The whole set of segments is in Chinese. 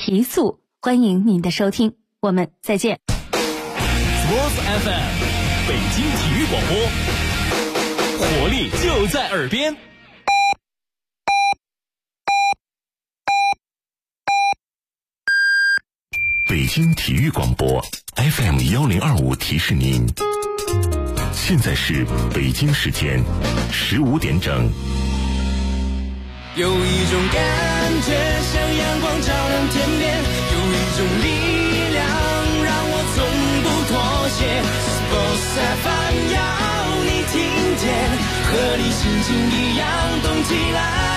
提速，欢迎您的收听，我们再见。 Sports FM 北京体育广播，活力就在耳边。 北京体育广播 FM 1025提示您，现在是北京时间15点整。 有一种感觉像阳光照亮天边，有一种力量让我从不妥协。Sports FM 要你听见，和你心情一样动起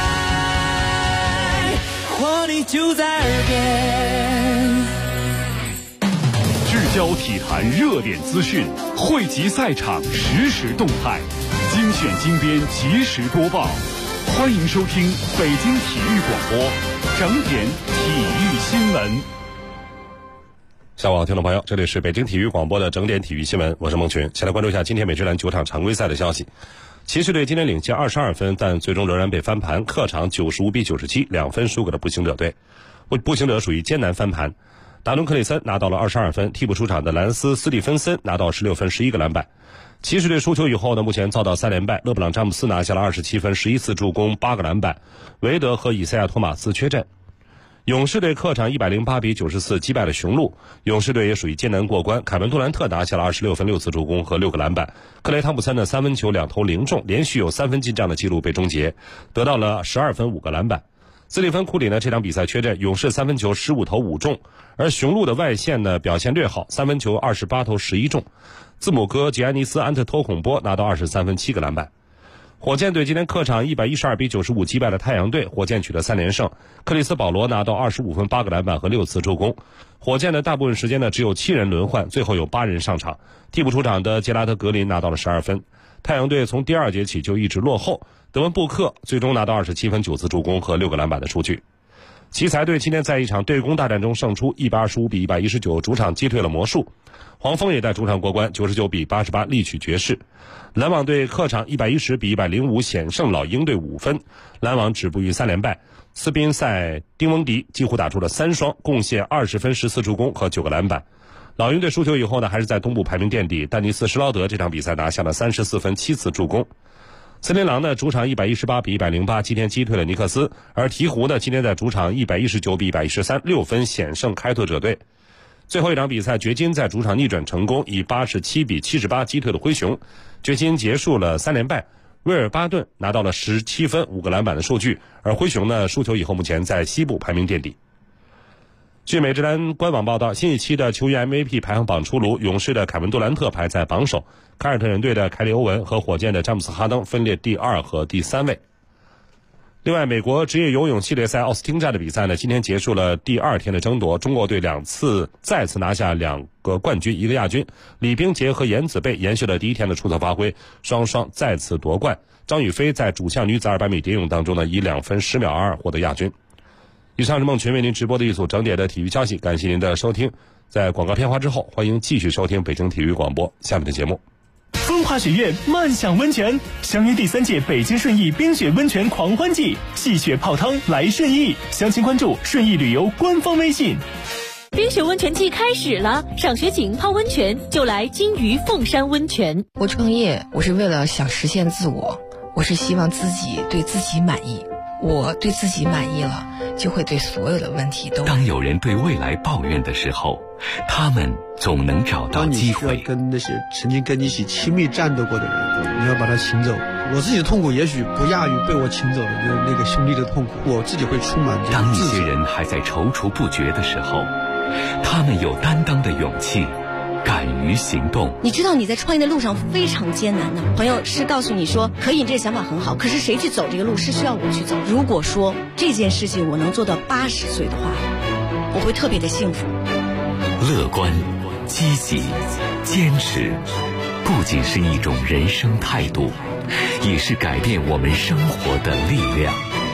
来，活力就在耳边。 聚焦体坛热点资讯，汇集赛场实时动态，精选精编及时播报。欢迎收听北京体育广播整点体育新闻。 下午好，听众朋友，这里是北京体育广播的整点体育新闻，我是孟群。先来关注一下今天美职篮9场常规赛的消息。骑士队今天领先22分，但最终仍然被翻盘，客场95比97，2分输给了步行者队。步行者属于艰难翻盘，达伦克里森拿到了22分，替补出场的兰斯斯蒂芬森拿到16分11个篮板。骑士队输球以后呢，目前遭到3连败，勒布朗詹姆斯拿下了27分11次助攻8个篮板，韦德和以赛亚托马斯缺阵。勇士队客场108比94击败了雄鹿，勇士队也属于艰难过关，凯文杜兰特拿下了26分6次助攻和6个篮板，克雷汤普森的3分球2投0中，连续有3分进账的记录被终结，得到了12分5个篮板。斯蒂芬库里呢这场比赛缺阵，勇士3分球15投5中，而雄鹿的外线呢表现略好，3分球28投11中。字母哥吉安尼斯安特托孔波拿到23分7个篮板。火箭队今天客场112比95击败了太阳队，火箭取得3连胜，克里斯保罗拿到25分8个篮板和6次助攻。火箭的大部分时间呢只有7人轮换，最后有8人上场，替补出场的杰拉德格林拿到了12分。太阳队从第2节起就一直落后，德文布克最终拿到27分9次助攻和6个篮板的数据。奇才队今天在一场对攻大战中胜出125比119，主场击退了魔术。黄蜂也在主场过关，99比88力取爵士。篮网队客场110比105险胜老鹰队5分，篮网止步于3连败。斯宾塞丁翁迪几乎打出了3双，贡献20分14助攻和9个篮板。老鹰队输球以后呢，还是在东部排名垫底，丹尼斯施劳德这场比赛拿下了34分7次助攻。森林狼呢主场118比108今天击退了尼克斯，而鹈鹕呢今天在主场119比113 6分险胜开拓者队。最后一场比赛，掘金在主场逆转成功，以87比78击退了灰熊。掘金结束了3连败，威尔巴顿拿到了17分5个篮板的数据，而灰熊呢输球以后目前在西部排名垫底。据美职篮官网报道，新一期的球员 MVP 排行榜出炉，勇士的凯文杜兰特排在榜首，凯尔特人队的凯里欧文和火箭的詹姆斯哈登分列第2和第3位。另外，美国职业游泳系列赛奥斯汀站的比赛呢，今天结束了第2天的争夺，中国队再次拿下2个冠军1个亚军，李冰洁和颜子贝延续了第1天的出色发挥，双双再次夺冠。张雨霏在主项女子200米蝶泳当中呢，以2分10秒22获得亚军。以上是孟群为您直播的一组整点的体育消息，感谢您的收听。在广告片花之后，欢迎继续收听北京体育广播下面的节目。 风华雪月漫享温泉，相约第3届北京顺义冰雪温泉狂欢季，戏雪泡汤来顺义，详情关注顺义旅游官方微信。 冰雪温泉季开始了，赏雪景泡温泉就来金鱼凤山温泉。 我创业，我是为了想实现自我，我是希望自己对自己满意，我对自己满意了，就会对所有的问题都。 当有人对未来抱怨的时候，他们总能找到机会。 当你需要跟那些曾经跟你一起亲密战斗过的人，你要把他请走。我自己的痛苦也许不亚于被我请走的那个兄弟的痛苦，我自己会充满这种当一自责。 些人还在踌躇不决的时候，他们有担当的勇气，敢于行动。 你知道你在创业的路上非常艰难的，朋友是告诉你说可以，你这个想法很好，可是谁去走这个路是需要我去走。如果说这件事情我能做到80岁的话，我会特别的幸福。 乐观、积极、坚持，不仅是一种人生态度，也是改变我们生活的力量。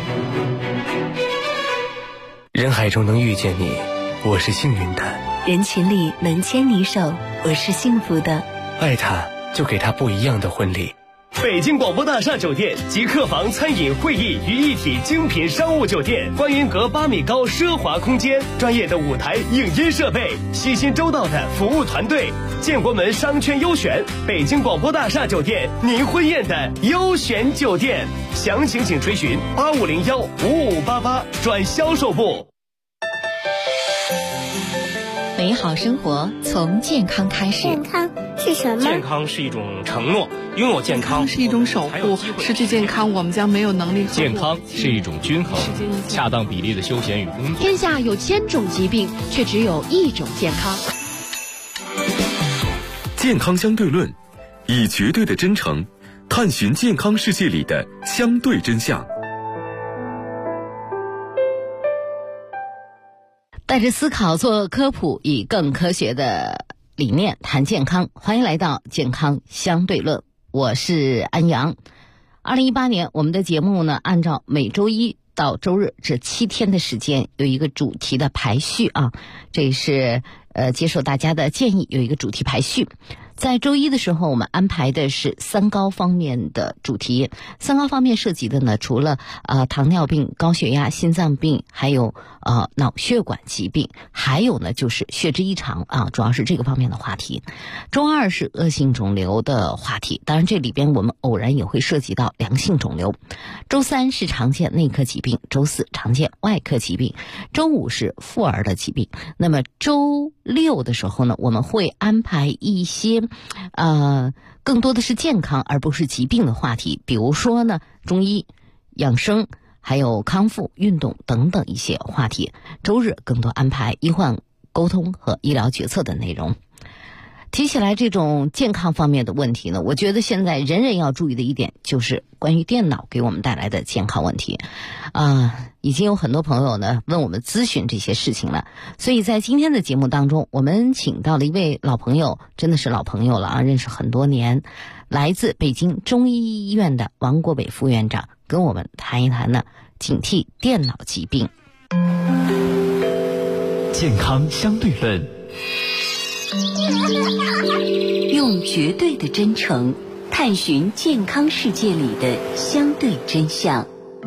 人海中能遇见你，我是幸运的； 人群里能牵你手，我是幸福的。 爱他，就给他不一样的婚礼。 北京广播大厦酒店集客房、餐饮、会议于一体精品商务酒店，观云阁8米高奢华空间，专业的舞台影音设备，细心周到的服务团队。建国门商圈优选，北京广播大厦酒店，您婚宴的优选酒店。详情请垂询85015588转销售部。 美好生活从健康开始。 健康是什么？ 健康是一种承诺，拥有健康是一种守护，失去健康我们将没有能力。 健康是一种均衡、恰当比例的休闲与工作。 天下有1000种疾病，却只有一种健康。 健康相对论，以绝对的真诚探寻健康世界里的相对真相。 带着思考做科普，以更科学的理念谈健康。欢迎来到健康相对论，我是安阳。2018年我们的节目呢，按照每周一到周日这7天的时间有一个主题的排序啊，这是接受大家的建议，有一个主题排序。在周一的时候，我们安排的是3高方面的主题。3高方面涉及的呢，除了糖尿病、高血压、心脏病，还有脑血管疾病，还有呢就是血脂异常啊，主要是这个方面的话题。周二是恶性肿瘤的话题，当然这里边我们偶然也会涉及到良性肿瘤。周三是常见内科疾病，周四常见外科疾病，周五是妇儿的疾病。那么周六的时候呢，我们会安排一些更多的是健康而不是疾病的话题，比如说呢中医、养生，还有康复、运动等等一些话题。周日更多安排医患沟通和医疗决策的内容。提起来这种健康方面的问题呢，我觉得现在人人要注意的一点就是关于电脑给我们带来的健康问题。已经有很多朋友呢问我们咨询这些事情了，所以在今天的节目当中，我们请到了一位老朋友，真的是老朋友了啊，认识很多年，来自北京中医医院的王国伟副院长，跟我们谈一谈呢警惕电脑疾病。 健康相对论， 用绝对的真诚探寻健康世界里的相对真相。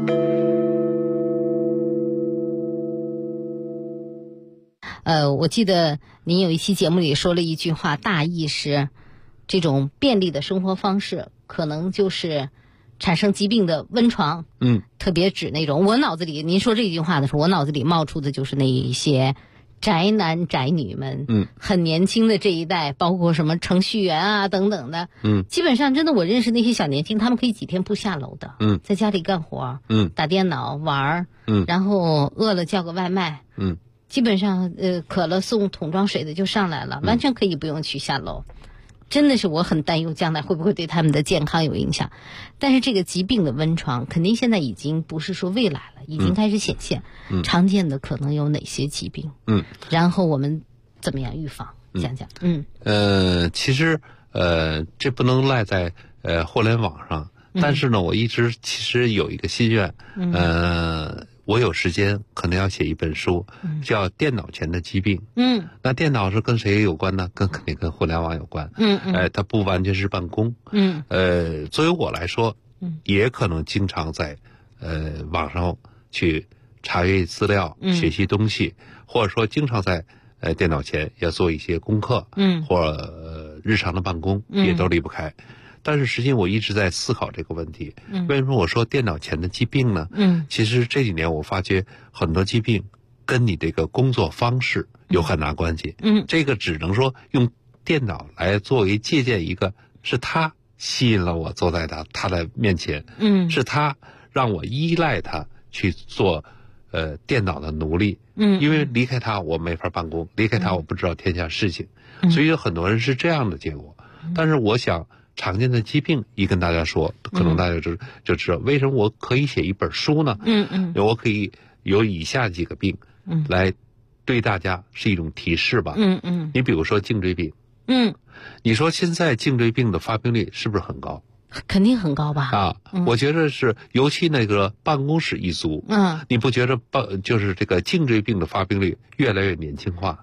我记得您有一期节目里说了一句话，大意是这种便利的生活方式可能就是产生疾病的温床。特别指那种，我脑子里您说这句话的时候，我脑子里冒出的就是那一些宅男宅女们，很年轻的这一代，包括什么程序员啊等等的，基本上真的我认识那些小年轻，他们可以几天不下楼的，在家里干活，打电脑玩，然后饿了叫个外卖，基本上渴了送桶装水的就上来了，完全可以不用去下楼。真的是我很担忧将来会不会对他们的健康有影响。但是这个疾病的温床肯定现在已经不是说未来了，已经开始显现。常见的可能有哪些疾病？然后我们怎么样预防？讲讲。 其实这不能赖在互联网上，但是呢，我一直其实有一个心愿，我有时间可能要写一本书，叫《电脑前的疾病》。那电脑是跟谁有关呢？肯定跟互联网有关。它不完全是办公。作为我来说，也可能经常在网上去查阅资料、学习东西，或者说经常在电脑前要做一些功课，或日常的办公也都离不开。但是实际上我一直在思考这个问题，为什么我说电脑前的疾病呢？其实这几年我发觉很多疾病跟你这个工作方式有很大关系。这个只能说用电脑来作为借鉴，一个是他吸引了我坐在他的面前，是他让我依赖他去做电脑的奴隶，因为离开他我没法办公，离开他我不知道天下事情，所以有很多人是这样的结果。但是我想常见的疾病一跟大家说，可能大家就知道为什么我可以写一本书呢？我可以有以下几个病来对大家是一种提示吧。你比如说颈椎病，你说现在颈椎病的发病率是不是很高？ 肯定很高吧？ 我觉得是，尤其那个办公室一族，你不觉得就是这个颈椎病的发病率越来越年轻化？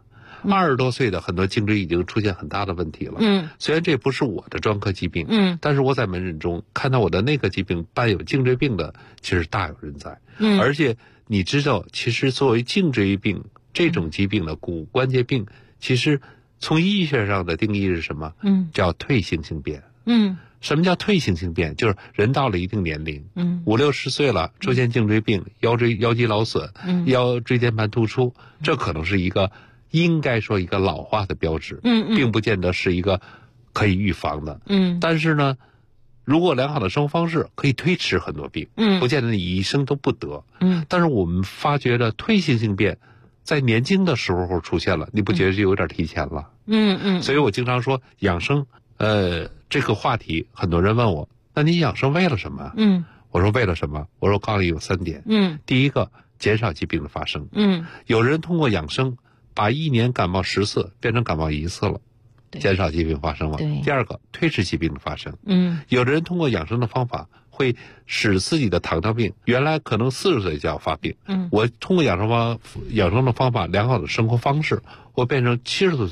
20多岁的很多颈椎已经出现很大的问题了。虽然这不是我的专科疾病，但是我在门诊中看到我的内科疾病伴有颈椎病的，其实大有人在。而且你知道，其实作为颈椎病这种疾病的骨关节病，其实从医学上的定义是什么？叫退行性变。什么叫退行性变？就是人到了一定年龄，50、60岁了，出现颈椎病、腰肌劳损、腰椎间盘突出，这可能是一个应该说一个老化的标志，并不见得是一个可以预防的。但是呢，如果良好的生活方式可以推迟很多病，不见得你一生都不得。但是我们发觉的退行性变在年轻的时候出现了，你不觉得就有点提前了？所以我经常说养生，这个话题很多人问我，那你养生为了什么？我说为了什么？我说告诉你有3点。第一个，减少疾病的发生。有人通过养生把1年感冒10次变成感冒1次了，减少疾病发生了。第二个，推迟疾病的发生。有的人通过养生的方法会使自己的糖尿病原来可能40岁就要发病，我通过养生的方法，良好的生活方式，我变成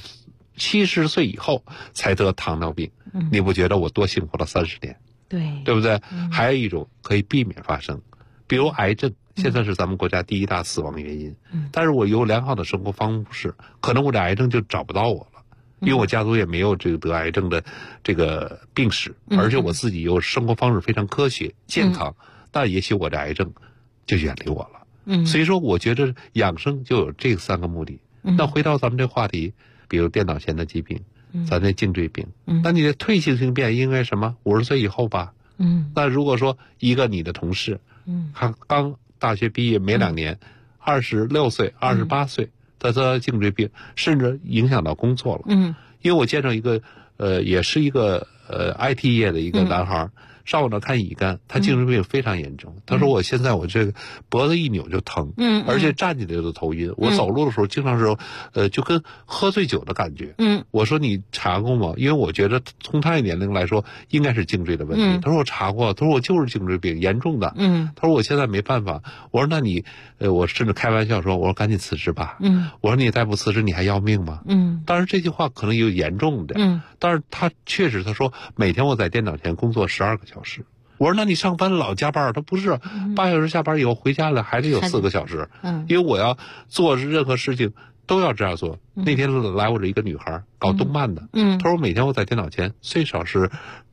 70岁以后才得糖尿病。你不觉得我多幸福了30年？对不对？还有一种可以避免发生，比如癌症，现在是咱们国家第1大死亡原因。但是我有良好的生活方式，可能我这癌症就找不到我了，因为我家族也没有这个得癌症的这个病史，而且我自己又生活方式非常科学健康，那也许我的癌症就远离我了。所以说我觉得养生就有这3个目的。那回到咱们这话题，比如电脑前的疾病，咱这颈椎病，那你的退行性变应该什么？50岁以后吧。那如果说一个你的同事，他刚大学毕业没2年，26岁、28岁，他得颈椎病，甚至影响到工作了。因为我见着一个也是一个IT 业的一个男孩，上我那看乙肝，他颈椎病非常严重。他说我现在我这个脖子一扭就疼，而且站起来就头晕，我走路的时候经常是就跟喝醉酒的感觉。我说你查过吗？因为我觉得从他的年龄来说应该是颈椎的问题。他说我查过，他说我就是颈椎病严重的。他说我现在没办法。我说那你我甚至开玩笑说，我说赶紧辞职吧。我说你再不辞职你还要命吗？当然这句话可能有严重的，但是他确实他说每天我在电脑前工作12个小时。我说那你上班老加班？他不是8小时下班以后回家了还得有4个小时。因为我要做任何事情都要这样做。那天来我这一个女孩搞动漫的，她说每天我在电脑前最少是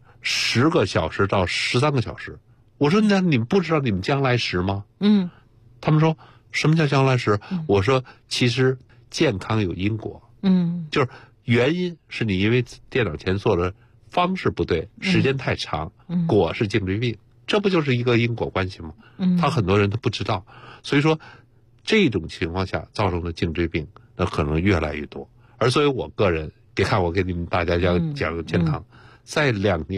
10个小时到13个小时。我说那你们不知道你们将来时吗？他们说什么叫将来时？我说其实健康有因果。就是原因是你因为电脑前做的方式不对，时间太长，果是颈椎病，这不就是一个因果关系吗？他很多人都不知道，所以说这种情况下造成的颈椎病那可能越来越多。而作为我个人，别看我给你们大家讲健康，在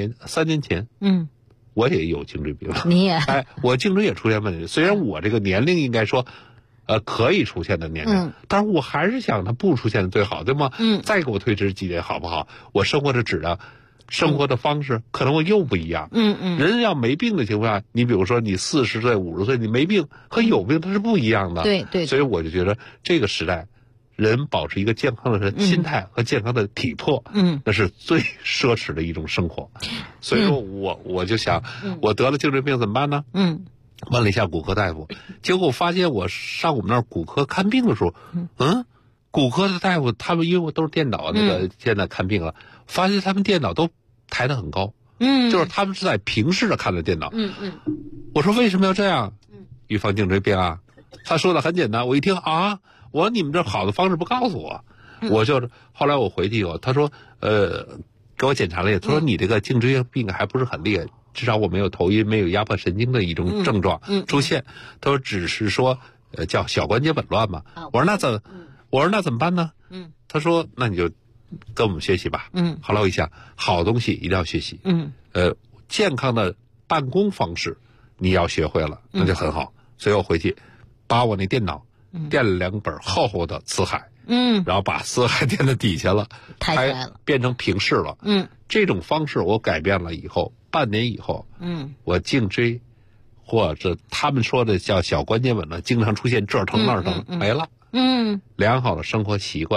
3年前，我也有颈椎病了。 你也我颈椎也出现问题，虽然我这个年龄应该说可以出现的年龄，但是我还是想它不出现的最好，对吗？再给我推迟几年好不好？我生活的质量生活的方式可能我又不一样。人要没病的情况下，你比如说你40岁50岁你没病和有病它是不一样的。 对， 所以我就觉得这个时代人保持一个健康的心态和健康的体魄，那是最奢侈的一种生活。所以说我就想，我得了颈椎病怎么办呢？问了一下骨科大夫，结果我发现我上我们那儿骨科看病的时候，骨科的大夫他们因为我都是电脑那个现在看病了，发现他们电脑都抬得很高，就是他们是在平视着看的电脑。我说为什么要这样？预防颈椎病啊？他说的很简单，我一听啊，我说你们这好的方式不告诉我，我就后来我回去以后，他说给我检查了，他说你这个颈椎病还不是很厉害。至少我没有头晕，没有压迫神经的一种症状出现。他说只是说叫小关节紊乱嘛。我说那怎么办呢？他说那你就跟我们学习吧。后来我一想，好东西一定要学习。健康的办公方式你要学会了，那就很好。所以我回去把我那电脑垫了2本厚厚的辞海，然后把辞海垫在底下了， 抬起来了， 变成平视了。这种方式我改变了以后，半年以后，我颈椎或者他们说的叫小关节紊乱，经常出现这儿疼那儿疼，没了。良好的生活习惯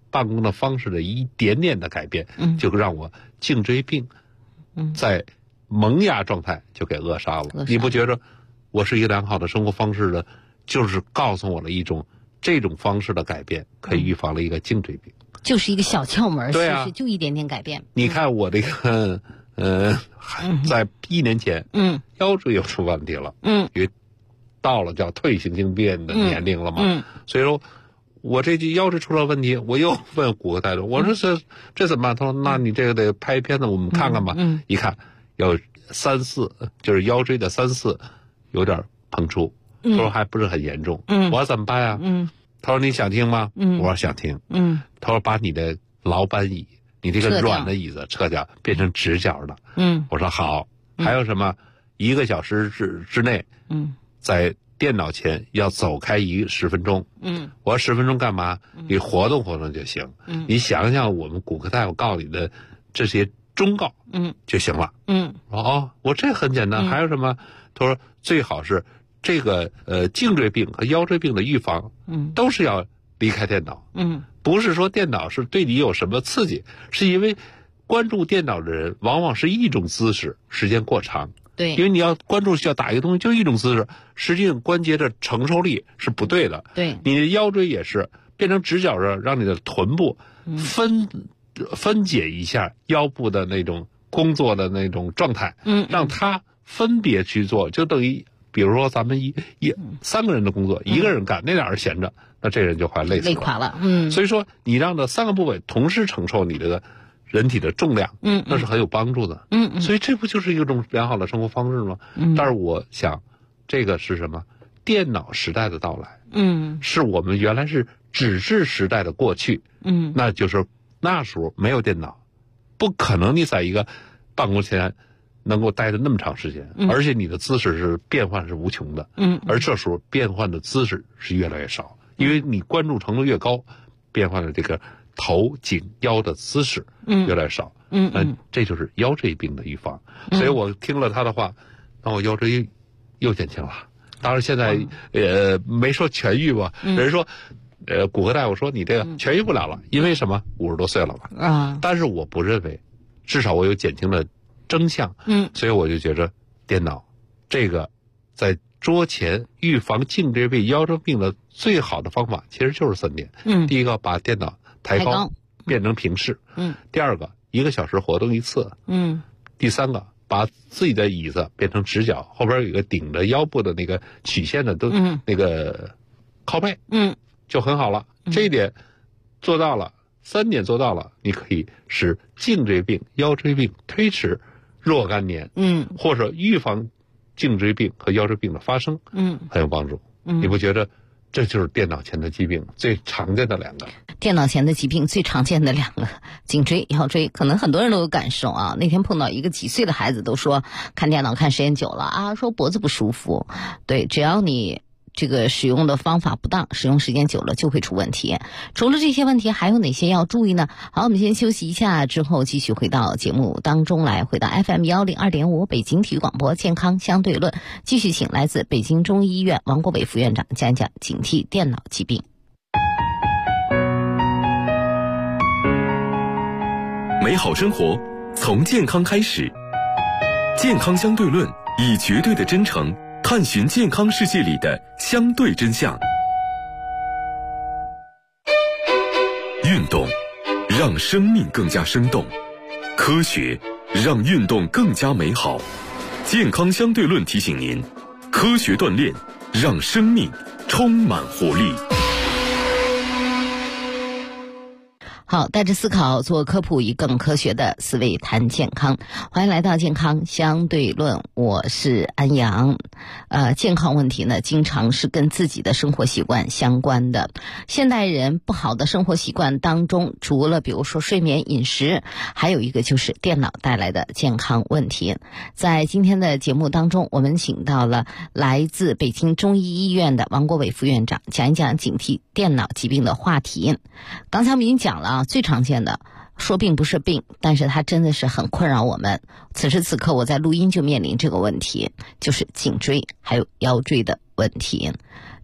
办公的方式的一点点的改变，就让我颈椎病在萌芽状态就给扼杀了。你不觉得我是一个良好的生活方式的，就是告诉我了一种这种方式的改变可以预防了一个颈椎病， 就是一个小窍门， 对啊， 其实就一点点改变。 你看我这个在1年前，腰椎又出问题了，因为到了叫退行性病的年龄了嘛，所以说我这腰椎出了问题，我又问骨科大夫，我说这怎么办？他说那你这个得拍片子，我们看看吧。一看有3-4，就是腰椎的3-4有点膨出，他说还不是很严重。我说怎么办呀？他说你想听吗？我说想听。他说把你的劳班椅，你这个软的椅子撤掉，变成直角的。我说好。还有什么？1个小时之内，在电脑前要走开10分钟。我说10分钟干嘛？你活动活动就行。你想想我们骨科大夫告诉你的这些忠告，就行了。我这很简单。还有什么？他说最好是这个颈椎病和腰椎病的预防，都是要离开电脑。不是说电脑是对你有什么刺激，是因为关注电脑的人往往是一种姿势，时间过长。 对， 因为你要关注需要打一个东西，就一种姿势，实际上关节的承受力是不对的。 对， 你的腰椎也是变成直角的，让你的臀部分解一下腰部的那种工作的那种状态，让它分别去做，就等于比如说咱们3个人的工作，1个人干，那俩人闲着，那这人就快累死了， 累垮了。 所以说你让这3个部位同时承受你这个人体的重量，那是很有帮助的。所以这不就是一种良好的生活方式吗？但是我想，这个是什么？电脑时代的到来，是我们原来是纸质时代的过去。那就是那时候没有电脑，不可能你在一个办公前能够待着那么长时间，而且你的姿势是变换是无穷的。而这时候变换的姿势是越来越少，因为你关注程度越高，变换的这个头颈腰的姿势越来越少。这就是腰椎病的预防。所以我听了他的话，那我腰椎又减轻了。当然现在没说痊愈吧，人说骨科大夫说你这个痊愈不了了，因为什么？50多岁了嘛。但是我不认为，至少我有减轻的征象。所以我就觉着电脑这个在桌前预防颈椎病、腰椎病的最好的方法，其实就是3点。第一个，把电脑抬高变成平视。第二个，1个小时活动1次。第三个，把自己的椅子变成直角，后边有一个顶着腰部的那个曲线的都那个靠背，就很好了。这一点做到了，3点做到了，你可以使颈椎病、腰椎病推迟若干年，或者预防颈椎病和腰椎病的发生，很有帮助。你不觉得这就是电脑前的疾病最常见的2个？ 电脑前的疾病最常见的2个，颈椎、腰椎，可能很多人都有感受啊。那天碰到一个几岁的孩子，都说看电脑看时间久了啊，说脖子不舒服。对，只要你这个使用的方法不当，使用时间久了就会出问题。除了这些问题，还有哪些要注意呢？好，我们先休息一下，之后继续回到节目当中来，回到 FM 102.5北京体育广播健康相对论，继续请来自北京中医医院王国伟副院长讲一讲警惕电脑疾病。 美好生活从健康开始，健康相对论以绝对的真诚探寻健康世界里的相对真相。运动让生命更加生动，科学让运动更加美好。健康相对论提醒您，科学锻炼让生命充满活力。 好，带着思考做科普，以更科学的思维谈健康。欢迎来到健康相对论，我是安阳。健康问题呢，经常是跟自己的生活习惯相关的。现代人不好的生活习惯当中，除了比如说睡眠、饮食，还有一个就是电脑带来的健康问题。在今天的节目当中，我们请到了来自北京中医医院的王国伟副院长，讲一讲警惕电脑疾病的话题。刚才我们已经讲了最常见的，说病不是病，但是它真的是很困扰我们。此时此刻我在录音就面临这个问题，就是颈椎还有腰椎的问题。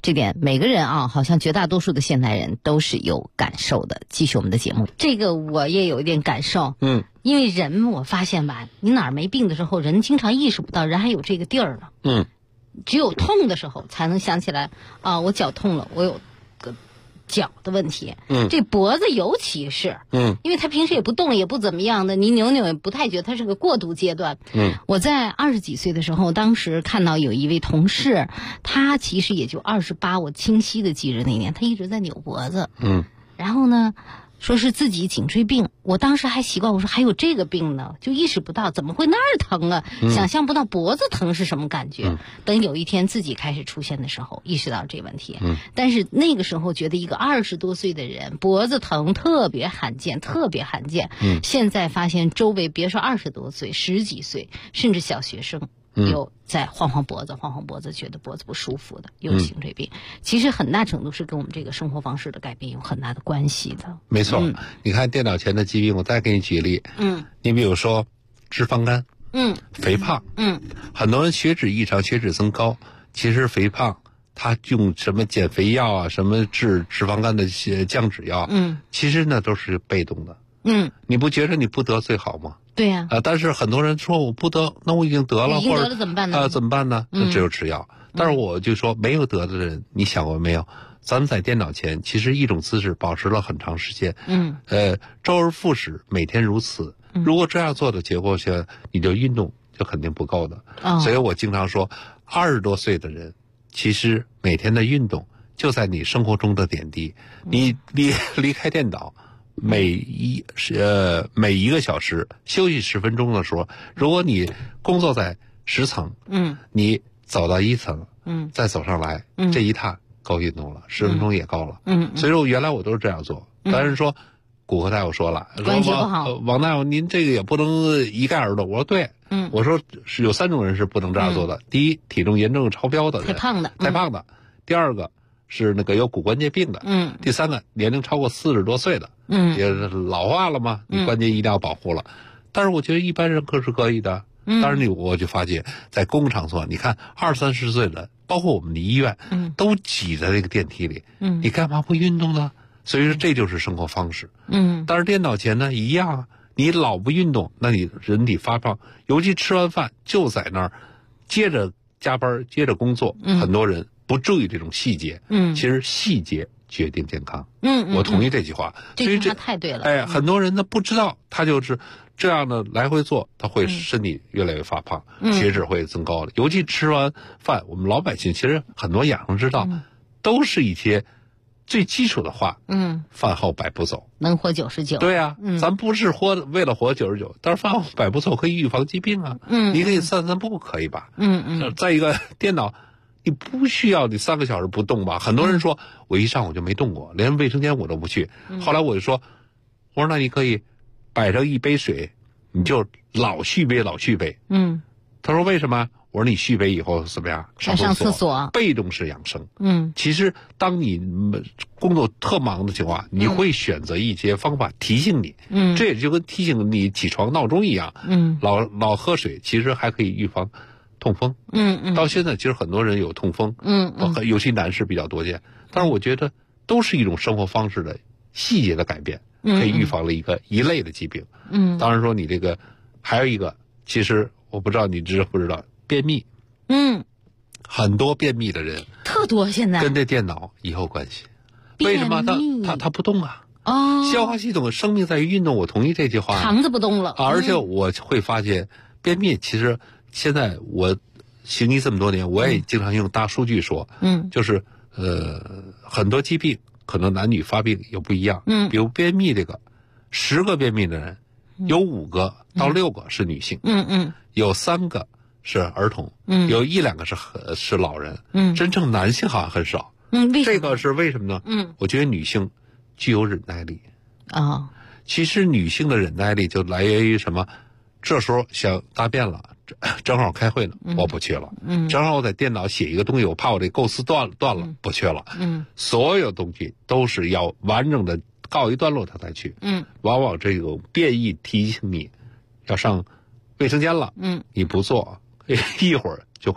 这点每个人啊，好像绝大多数的现代人都是有感受的。继续我们的节目，这个我也有一点感受。因为人我发现吧，你哪儿没病的时候，人经常意识不到人还有这个地儿呢。只有痛的时候才能想起来啊，我脚痛了，我有个脚的问题。这脖子尤其是，因为他平时也不动也不怎么样的，你扭扭也不太觉得他是个过渡阶段。我在20几岁的时候，当时看到有一位同事，他其实也就28，我清晰的记着那年他一直在扭脖子。然后呢，说是自己颈椎病，我当时还习惯，我说还有这个病呢，就意识不到怎么会那儿疼啊，想象不到脖子疼是什么感觉。等有一天自己开始出现的时候，意识到这问题。但是那个时候觉得一个20多岁的人脖子疼特别罕见，特别罕见。现在发现周围别说20多岁，10几岁，甚至小学生有在晃脖子，觉得脖子不舒服的，有颈椎病。其实很大程度是跟我们这个生活方式的改变有很大的关系的。 没错，你看电脑前的疾病，我再给你举例。你比如说脂肪肝，肥胖，很多人血脂异常、血脂增高，其实肥胖，他用什么减肥药啊，什么治脂肪肝的降脂药，其实呢都是被动的。你不觉得你不得最好吗？ 对呀。 但是很多人说我不得，那我已经得了， 已经得了怎么办呢？ 怎么办呢？那只有吃药。但是我就说，没有得的人，你想过没有？咱们在电脑前，其实一种姿势保持了很长时间。周而复始，每天如此。如果这样做的结果下，你的运动就肯定不够的。所以我经常说，20多岁的人，其实每天的运动就在你生活中的点滴。你离开电脑。每一个小时休息10分钟的时候，如果你工作在10层，你走到1层，再走上来，这一趟够运动了，10分钟也够了。所以说原来我都是这样做。但是说骨科大夫说了， 关节不好， 王大夫您这个也不能一概而论。我说对，我说是有3种人是不能这样做的。第一，体重严重超标的人，太胖的。第二个是那个有骨关节病的，第三个年龄超过40多岁的，也是老化了嘛，你关节一定要保护了。但是我觉得一般人可是可以的。当然我就发现在公共场所，你看20、30岁的，包括我们的医院，都挤在这个电梯里，你干嘛不运动呢？所以说这就是生活方式。但是电脑前呢一样，你老不运动，那你人体发胖，尤其吃完饭就在那儿接着加班接着工作，很多人不注意这种细节。其实细节决定健康。我同意这句话。 这句话太对了。 很多人呢不知道，他就是这样的来回做，他会身体越来越发胖，血脂会增高的。尤其吃完饭，我们老百姓其实很多养生之道，都是一些最基础的话。饭后100步走， 能活99。 对啊，咱不是为了活99，但是饭后100步走可以预防疾病啊。你可以散步，可以吧？再一个电脑。你不需要你3个小时不动吧？很多人说我一上午就没动过，连卫生间我都不去。后来我就说，我说那你可以摆上一杯水，你就老续杯。他说为什么？我说你续杯以后怎么样？ 上厕所。 被动式养生。其实当你工作特忙的情况，你会选择一些方法提醒你。这也就跟提醒你起床闹钟一样。老喝水，其实还可以预防痛风。到现在其实很多人有痛风。尤其男士比较多见。但是我觉得都是一种生活方式的细节的改变，可以预防了一类的疾病。当然说你这个还有一个，其实我不知道你知不知道，便秘。很多便秘的人特多，现在跟这电脑也有关系。为什么他不动啊？消化系统生命在于运动，我同意这句话。 肠子不动了。 而且我会发现便秘其实现在我行医这么多年，我也经常用大数据说，就是很多疾病可能男女发病也不一样。比如便秘这个，10个便秘的人，有5个到6个是女性。有3个是儿童。有1、2个是老人。真正男性好像很少。这个是为什么呢？我觉得女性具有忍耐力。其实女性的忍耐力就来源于什么？这时候想大便了，正好开会呢，我不去了。正好我在电脑写一个东西，我怕我这构思断了，不去了。所有东西都是要完整的告一段落他才去。往往这种便意提醒你要上卫生间了，你不做，一会儿就会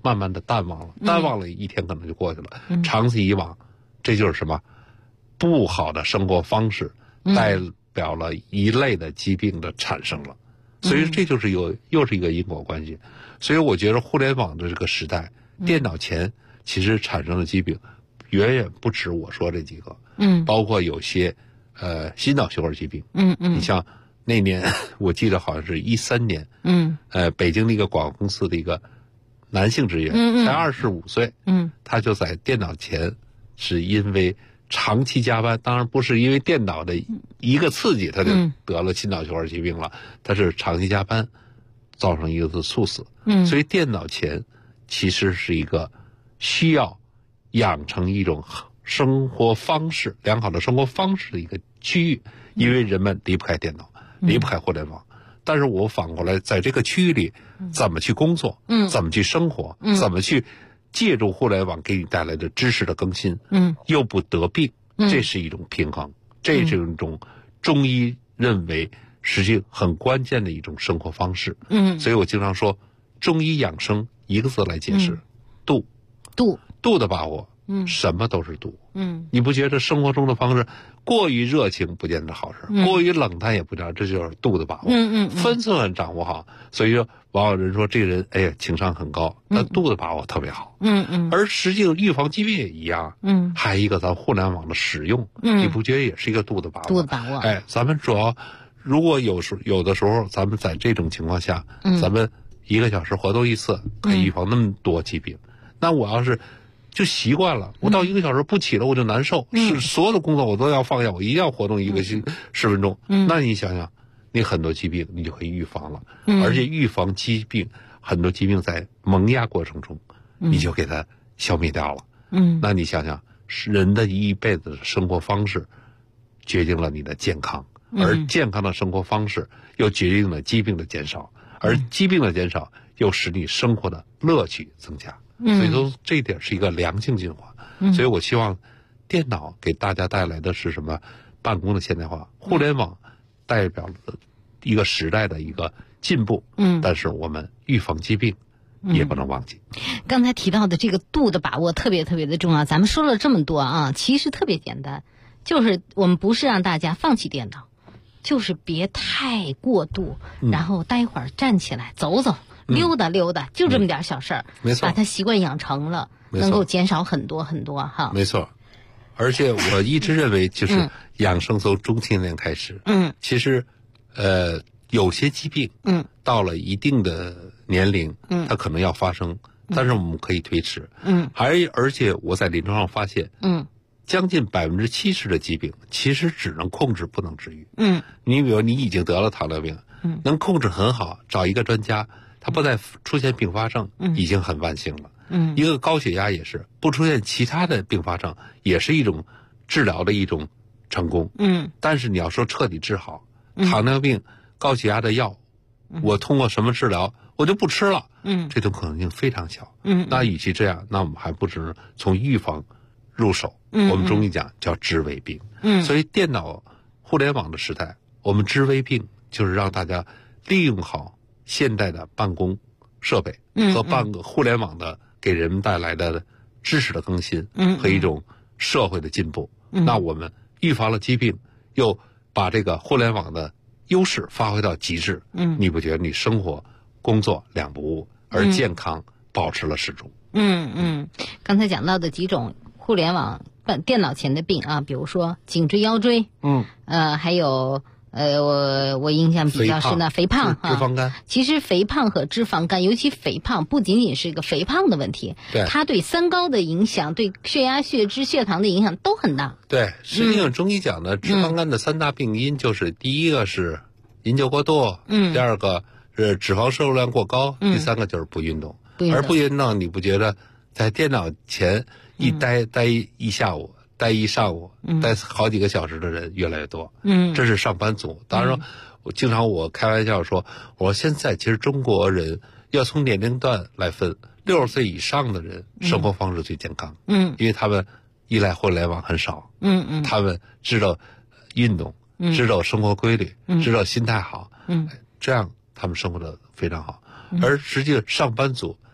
慢慢的淡忘了，淡忘了一天可能就过去了。长此以往，这就是什么？不好的生活方式代表了一类的疾病的产生了。所以这就是又是一个因果关系。所以我觉得互联网的这个时代，电脑前其实产生的疾病远远不止我说这几个，包括有些心脑血管疾病，你像那年我记得好像是13年，北京的一个广告公司的一个男性职员，才25岁，他就在电脑前是因为长期加班，当然不是因为电脑的一个刺激他就得了心脑血管疾病了，他是长期加班造成一个猝死。所以电脑前其实是一个需要养成一种生活方式，良好的生活方式的一个区域，因为人们离不开电脑，离不开互联网。但是我反过来在这个区域里怎么去工作，怎么去生活，怎么去借助互联网给你带来的知识的更新，又不得病，这是一种平衡，这是一种中医认为实际很关键的一种生活方式。所以我经常说，中医养生一个字来解释，度的把握，什么都是度。你不觉得生活中的方式过于热情不见得好事，过于冷淡也不见得，这就是度的把握。分寸掌握好。所以说往往人说这个人哎呀情商很高，但度的把握特别好。而实际上预防疾病也一样。还有一个咱互联网的使用，你不觉得也是一个度的把握？ 度的把握。 哎，咱们主要如果有的时候咱们在这种情况下，咱们1个小时活动一次，可以预防那么多疾病。那我要是就习惯了，我到1个小时不起了我就难受，是所有的工作我都要放下，我一定要活动10分钟。那你想想，你很多疾病你就可以预防了。而且预防疾病，很多疾病在萌芽过程中，你就给它消灭掉了。那你想想，人的一辈子的生活方式决定了你的健康，而健康的生活方式又决定了疾病的减少，而疾病的减少又使你生活的乐趣增加。所以说这一点是一个良性进化。所以我希望电脑给大家带来的是什么？办公的现代化，互联网代表了一个时代的一个进步。但是我们预防疾病也不能忘记。 刚才提到的这个度的把握特别特别的重要。咱们说了这么多啊，其实特别简单，就是我们不是让大家放弃电脑，就是别太过度，然后待会儿站起来走走，溜达溜达，就这么点小事儿， 没错， 把它习惯养成了，能够减少很多很多哈。 没错，而且我一直认为，就是养生从中青年开始。其实，有些疾病，到了一定的年龄，它可能要发生，但是我们可以推迟。而且我在临床上发现，将近70%的疾病其实只能控制，不能治愈。你比如你已经得了糖尿病，能控制很好，找一个专家，他不再出现并发症，已经很万幸了。一个高血压也是不出现其他的并发症，也是一种治疗的一种成功。但是你要说彻底治好糖尿病、高血压的药，我通过什么治疗，我就不吃了。这种可能性非常小。那与其这样，那我们还不如从预防入手。我们中医讲叫治未病。所以电脑互联网的时代，我们治未病就是让大家利用好现代的办公设备和互联网的给人们带来的知识的更新和一种社会的进步。那我们预防了疾病，又把这个互联网的优势发挥到极致。你不觉得你生活工作两不误，而健康保持了始终？ 刚才讲到的几种互联网电脑前的病啊，比如说颈椎腰椎，还有我印象比较深的肥胖脂肪肝。 其实肥胖和脂肪肝，尤其肥胖不仅仅是一个肥胖的问题，它对三高的影响，对血压、血脂、血糖的影响都很大。 对，实际上中医讲的脂肪肝的3大病因，就是第一个是饮酒过度，第二个是脂肪摄入量过高，第三个就是不运动。而不运动，你不觉得在电脑前一待一下午，待一上午，待好几个小时的人越来越多。这是上班族。当然我开玩笑说，我说现在其实中国人要从年龄段来分，60岁以上的人生活方式最健康。因为他们依赖互联网很少。他们知道运动，知道生活规律，知道心态好。这样他们生活的非常好。而实际上上班族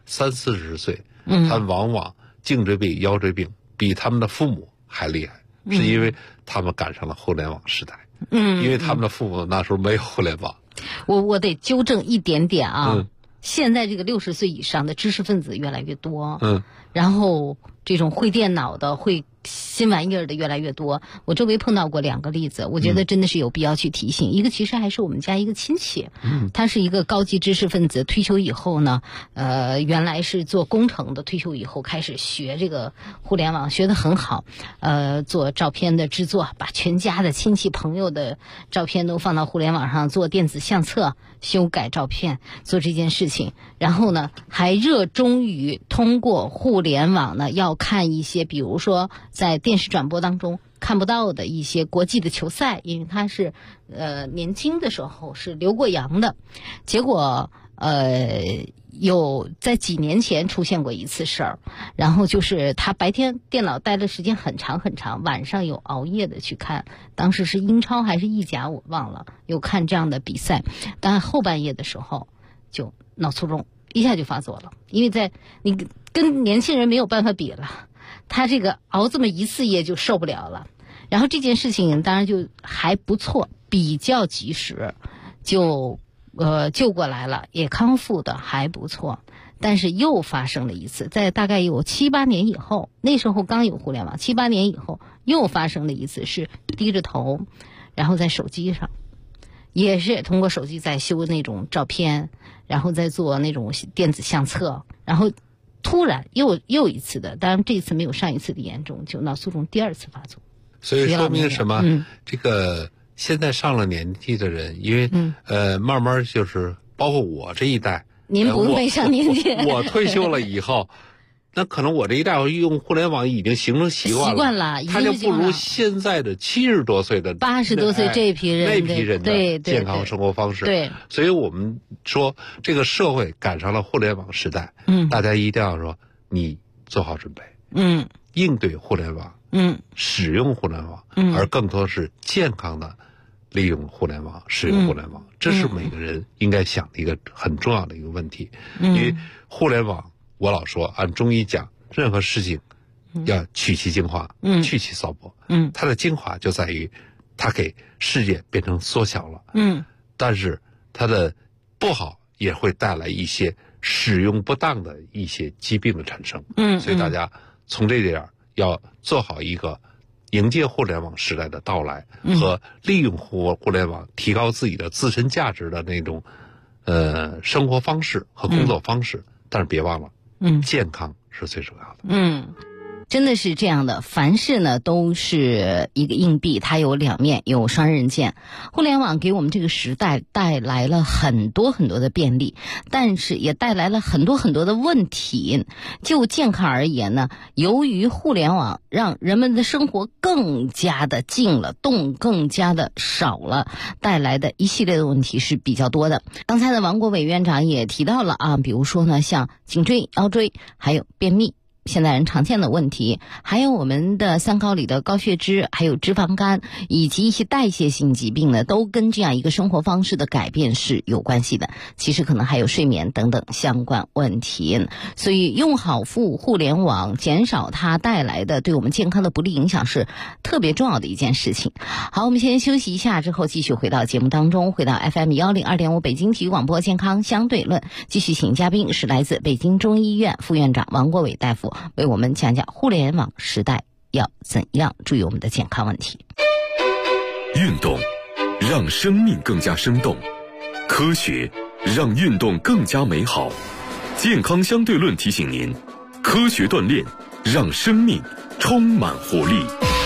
30-40岁，他们往往颈椎病、腰椎病比他们的父母还厉害，是因为他们赶上了互联网时代。因为他们的父母那时候没有互联网。 我得纠正一点点啊，现在这个60岁以上的知识分子越来越多，然后这种会电脑的、会新玩意儿的越来越多。我周围碰到过2个例子，我觉得真的是有必要去提醒。一个其实还是我们家一个亲戚，他是一个高级知识分子，退休以后呢，原来是做工程的，退休以后开始学这个互联网，学得很好，做照片的制作，把全家的亲戚朋友的照片都放到互联网上做电子相册，修改照片，做这件事情。然后呢，还热衷于通过互联网呢，要看一些比如说在电视转播当中看不到的一些国际的球赛，因为他是年轻的时候是留过洋的，结果有在几年前出现过一次事儿，然后就是他白天电脑待的时间很长很长，晚上有熬夜的去看，当时是英超还是意甲我忘了，有看这样的比赛，但后半夜的时候就脑卒中一下就发作了，因为在你跟年轻人没有办法比了，他这个熬这么1次夜就受不了了。然后这件事情当然就还不错，比较及时，就救过来了，也康复的还不错。但是又发生了一次，在大概有7-8年以后，那时候刚有互联网，7-8年以后又发生了一次，是低着头，然后在手机上，也是通过手机在修那种照片，然后再做那种电子相册，然后突然又一次的，当然这次没有上一次的严重，就脑卒中第2次发作。 所以说明什么？这个现在上了年纪的人，因为慢慢就是包括我这一代， 您不会上年纪， 我退休了以后，那可能我这一代用互联网已经形成习惯了，他就不如现在的70多岁的、 80多岁这批人的健康生活方式。 对， 所以我们说这个社会赶上了互联网时代，大家一定要说你做好准备，应对互联网，使用互联网，而更多是健康的利用互联网，使用互联网，这是每个人应该想的一个很重要的一个问题。因为互联网，我老说按中医讲，任何事情要取其精华，去其糟粕。它的精华就在于它给世界变成缩小了，但是它的不好也会带来一些使用不当的一些疾病的产生。所以大家从这点要做好一个迎接互联网时代的到来和利用互联网提高自己的自身价值的那种生活方式和工作方式，但是别忘了，健康是最重要的。 真的是这样的，凡事呢都是一个硬币，它有2面，有双刃剑。互联网给我们这个时代带来了很多很多的便利，但是也带来了很多很多的问题。就健康而言呢，由于互联网让人们的生活更加的近了，动更加的少了，带来的一系列的问题是比较多的。刚才的王国伟院长也提到了啊，比如说呢，像颈椎、腰椎，还有便秘，现代人常见的问题，还有我们的三高里的高血脂，还有脂肪肝，以及一些代谢性疾病呢，都跟这样一个生活方式的改变是有关系的。其实可能还有睡眠等等相关问题，所以用好互联网，减少它带来的对我们健康的不利影响是特别重要的一件事情。好，我们先休息一下，之后继续回到节目当中，回到 FM102.5 北京体育广播健康相对论，继续请嘉宾是来自北京中医院副院长王国伟大夫，为我们讲讲互联网时代要怎样注意我们的健康问题。 运动让生命更加生动，科学让运动更加美好。健康相对论提醒您，科学锻炼让生命充满活力。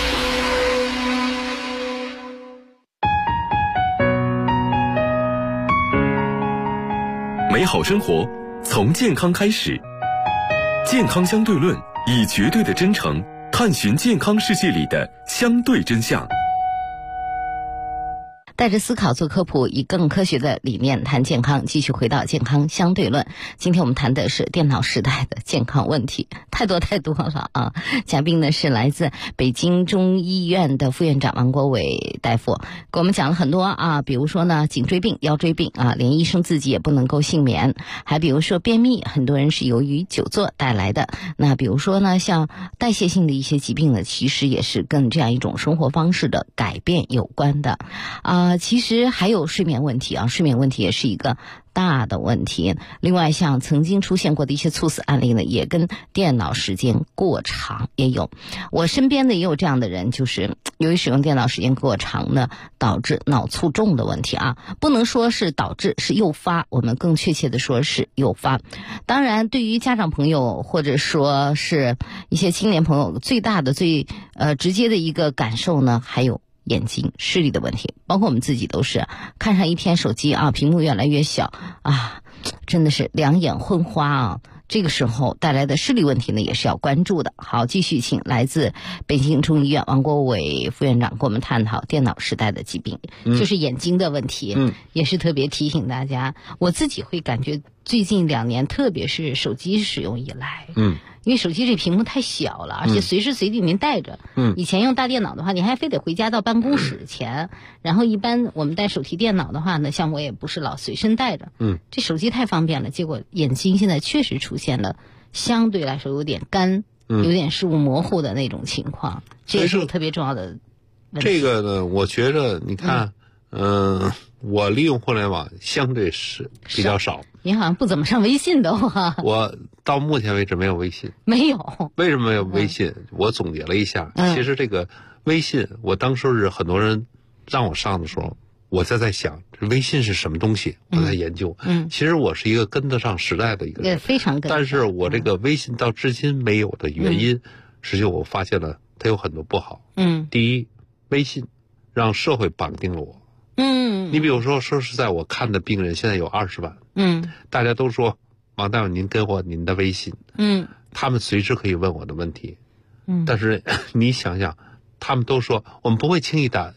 美好生活从健康开始。健康相对论以绝对的真诚探寻健康世界里的相对真相。 带着思考做科普，以更科学的理念谈健康，继续回到健康相对论。今天我们谈的是电脑时代的健康问题，太多了啊！嘉宾呢是来自北京中医院的副院长王国伟大夫，给我们讲了很多啊，比如说呢颈椎病、腰椎病啊，连医生自己也不能够幸免；还比如说便秘，很多人是由于久坐带来的。那比如说呢，像代谢性的一些疾病呢，其实也是跟这样一种生活方式的改变有关的其实还有睡眠问题啊，睡眠问题也是一个大的问题。另外像曾经出现过的一些猝死案例呢，也跟电脑时间过长也有。我身边的也有这样的人，就是由于使用电脑时间过长呢，导致脑卒中的问题啊，不能说是导致，是诱发，我们更确切的说是诱发。当然对于家长朋友或者说是一些青年朋友，最大的最直接的一个感受呢，还有眼睛视力的问题，包括我们自己都是看上一天手机啊，屏幕越来越小啊，真的是两眼昏花啊。这个时候带来的视力问题呢，也是要关注的。好，继续请来自北京中医院王国伟副院长跟我们探讨电脑时代的疾病，就是眼睛的问题。也是特别提醒大家，我自己会感觉最近2年，特别是手机使用以来，因为手机这屏幕太小了，而且随时随地您带着。以前用大电脑的话，你还非得回家到办公室前，然后一般我们带手提电脑的话呢，像我也不是老随身带着。这手机太方便了，结果眼睛现在确实出现了相对来说有点干，有点视物模糊的那种情况，这也是特别重要的问题。 这个呢，我觉着你看，我利用互联网相对是比较少。 你好像不怎么上微信的我到目前为止没有微信。 没有？ 为什么没有微信？我总结了一下，其实这个微信，我当时是很多人让我上的时候，我在想微信是什么东西，我在研究。其实我是一个跟得上时代的一个人， 非常跟得上。 但是我这个微信到至今没有的原因，实际我发现了它有很多不好。第一，微信让社会绑定了我。你比如说实在，我看的病人现在有20万。大家都说王大夫您给我您的微信。他们随时可以问我的问题。但是你想想，他们都说我们不会轻易打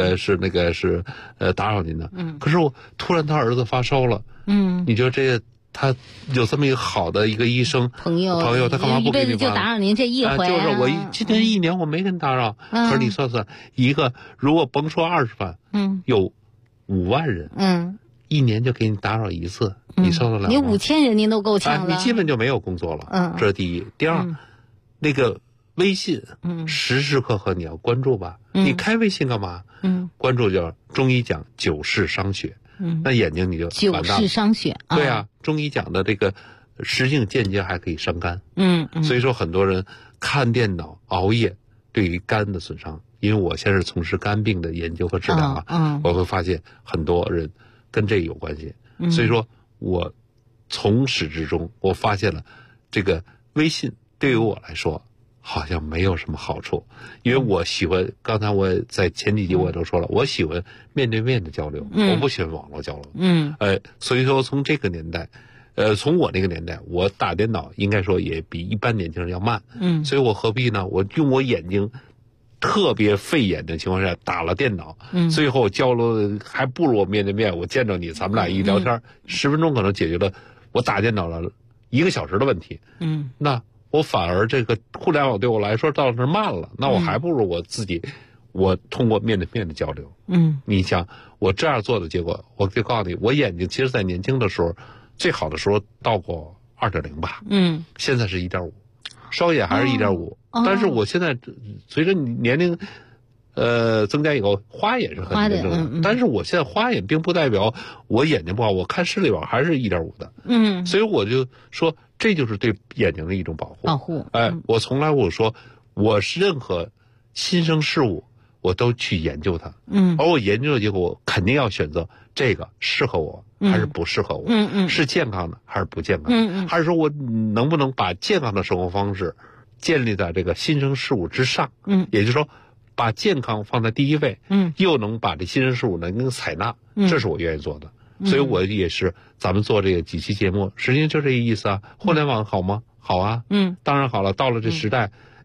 打扰您的。可是我突然他儿子发烧了。你觉得这个他有这么一个好的一个医生朋友，他干嘛不给你一辈子就打扰您这一回就是我今年1年我没跟打扰。可是你算算，一个如果甭说20万，有5万人，1年就给你打扰一次，你受得了吗？ 你5000人您都够呛了， 你基本就没有工作了。这是第一。第二，那个微信，时时刻刻你要关注吧。你开微信干嘛？关注叫中医讲久视伤血。那眼睛你就久视伤血。 对啊，中医讲的这个实境间接还可以伤肝。所以说很多人看电脑熬夜对于肝的损伤，因为我现在是从事肝病的研究和治疗我会发现很多人跟这有关系。所以说我从始至终我发现了这个微信对于我来说好像没有什么好处，因为我喜欢，刚才我在前几集我也都说了，我喜欢面对面的交流，我不喜欢网络交流。所以说从这个年代，从我那个年代，我打电脑应该说也比一般年轻人要慢。所以我何必呢？我用我眼睛特别费眼的情况下打了电脑，最后交流还不如我面对面，我见着你，咱们俩一聊天，10分钟可能解决了我打电脑了1个小时的问题。那我反而这个互联网对我来说倒是慢了，那我还不如我自己，我通过面对面的交流。你想我这样做的结果，我就告诉你，我眼睛其实在年轻的时候，最好的时候到过2.0吧。现在是1.5，双眼还是1.5。但是我现在随着年龄增加以后，花眼是很严重的。但是我现在花眼并不代表我眼睛不好，我看视力网还是1.5的。所以我就说这就是对眼睛的一种保护。我从来我说我是任何新生事物我都去研究它。而我研究的结果，我肯定要选择这个适合我还是不适合我，是健康的还是不健康的，还是说我能不能把健康的生活方式建立在这个新生事物之上。也就是说把健康放在第一位，又能把这新生事物能采纳，这是我愿意做的。所以我也是咱们做这个几期节目，实际上就这个意思啊。互联网好吗？好啊。当然好了。到了这时代，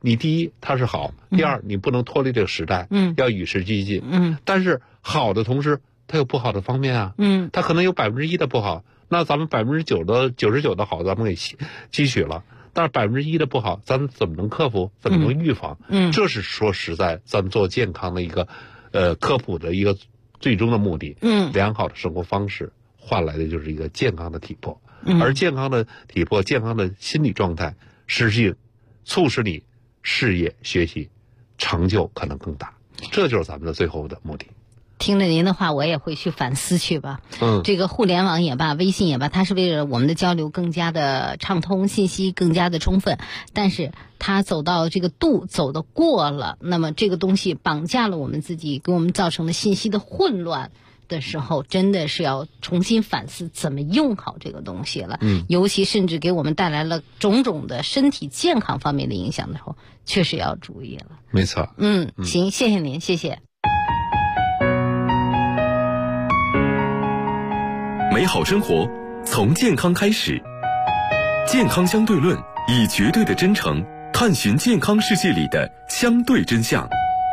你第一它是好，第二你不能脱离这个时代，要与时俱进，但是好的同时它有不好的方面啊，它可能有1%的不好，那咱们99%的好咱们给汲取了，但是1%的不好咱们怎么能克服，怎么能预防？这是说实在咱们做健康的一个科普的一个最终的目的。良好的生活方式换来的就是一个健康的体魄，而健康的体魄、健康的心理状态，实际促使你事业、学习成就可能更大，这就是咱们的最后的目的。 听了您的话，我也会去反思去吧。这个互联网也罢，微信也罢，它是为了我们的交流更加的畅通，信息更加的充分。但是它走到这个度走得过了，那么这个东西绑架了我们自己，给我们造成了信息的混乱的时候，真的是要重新反思怎么用好这个东西了。尤其甚至给我们带来了种种的身体健康方面的影响的时候，确实要注意了。 没错。 行，谢谢您，谢谢。 美好生活从健康开始，健康相对论以绝对的真诚探寻健康世界里的相对真相。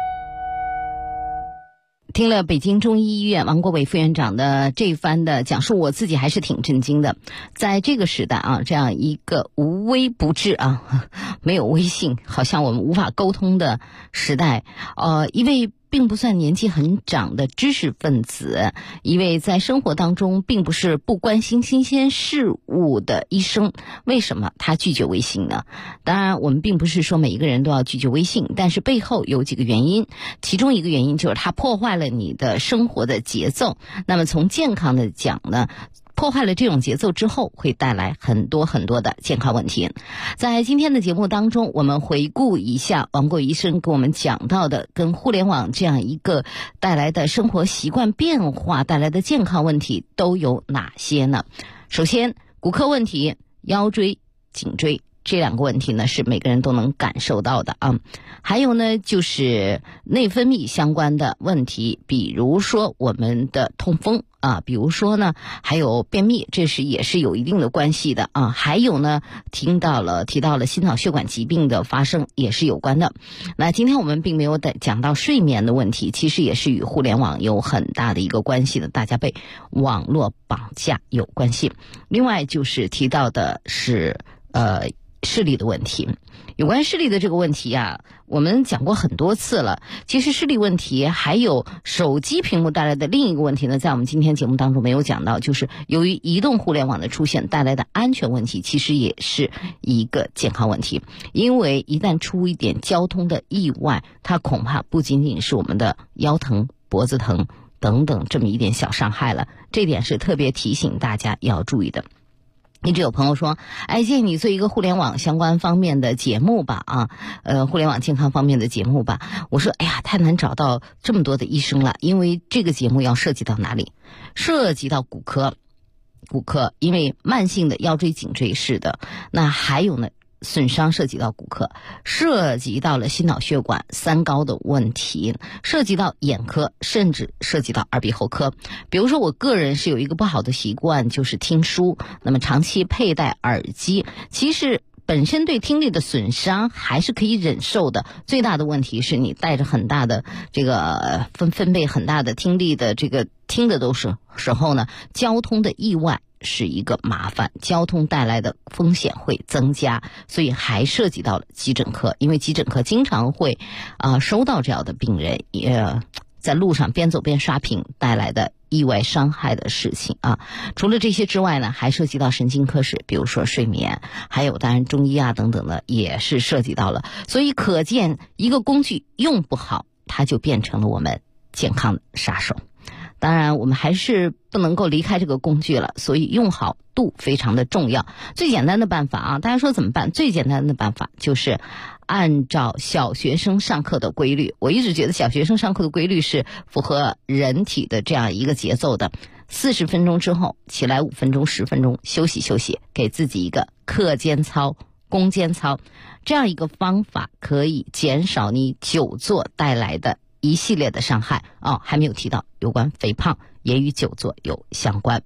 听了北京中医医院王国伟副院长的这一番的讲述，我自己还是挺震惊的。在这个时代啊，这样一个无微不至啊，没有微信，好像我们无法沟通的时代，一位并不算年纪很长的知识分子，一位在生活当中并不是不关心新鲜事物的医生，为什么他拒绝微信呢？当然我们并不是说每一个人都要拒绝微信，但是背后有几个原因，其中一个原因就是它破坏了你的生活的节奏。那么从健康的讲呢，破坏了这种节奏之后，会带来很多很多的健康问题。在今天的节目当中，我们回顾一下王国伟医生给我们讲到的跟互联网这样一个带来的生活习惯变化带来的健康问题都有哪些呢？首先，骨科问题，腰椎、颈椎这两个问题呢是每个人都能感受到的啊。还有呢就是内分泌相关的问题，比如说我们的痛风啊，比如说呢还有便秘，这是也是有一定的关系的啊。还有呢提到了心脑血管疾病的发生也是有关的。那今天我们并没有讲到睡眠的问题，其实也是与互联网有很大的一个关系的，大家被网络绑架有关系。另外就是提到的是视力的问题。有关视力的这个问题啊，我们讲过很多次了。其实视力问题还有手机屏幕带来的另一个问题呢，在我们今天节目当中没有讲到，就是由于移动互联网的出现带来的安全问题，其实也是一个健康问题。因为一旦出一点交通的意外，它恐怕不仅仅是我们的腰疼、脖子疼等等这么一点小伤害了，这点是特别提醒大家要注意的。一直有朋友说，建议你做一个互联网相关方面的节目吧互联网健康方面的节目吧。我说太难找到这么多的医生了，因为这个节目要涉及到哪里？涉及到骨科，因为慢性的腰椎颈椎是的。那还有呢，损伤涉及到骨科，涉及到了心脑血管三高的问题，涉及到眼科，甚至涉及到耳鼻喉科。比如说我个人是有一个不好的习惯，就是听书，那么长期佩戴耳机，其实本身对听力的损伤还是可以忍受的，最大的问题是你带着很大的这个分贝很大的听力的这个听的都是时候呢，交通的意外是一个麻烦，交通带来的风险会增加，所以还涉及到了急诊科，因为急诊科经常会收到这样的病人在路上边走边刷屏带来的意外伤害的事情啊。除了这些之外呢，还涉及到神经科室，比如说睡眠，还有当然中医等等的也是涉及到了。所以可见一个工具用不好，它就变成了我们健康的杀手。当然我们还是不能够离开这个工具了，所以用好度非常的重要。最简单的办法大家说怎么办？最简单的办法就是按照小学生上课的规律。我一直觉得小学生上课的规律是符合人体的这样一个节奏的，40分钟之后起来5分钟10分钟休息，给自己一个课间操、攻坚操，这样一个方法可以减少你久坐带来的一系列的伤害还没有提到有关肥胖也与久坐有相关。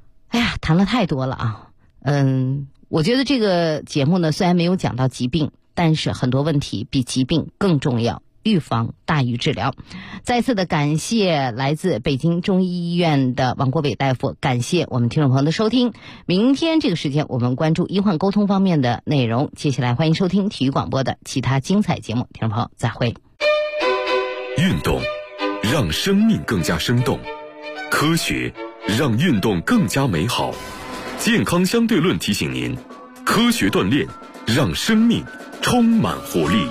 谈了太多了我觉得这个节目呢虽然没有讲到疾病， 但是很多问题比疾病更重要，预防大于治疗。再次的感谢来自北京中医医院的王国伟大夫，感谢我们听众朋友的收听。明天这个时间我们关注医患沟通方面的内容。接下来欢迎收听体育广播的其他精彩节目，听众朋友再会。 运动让生命更加生动，科学让运动更加美好。健康相对论提醒您，科学锻炼让生命充满活力。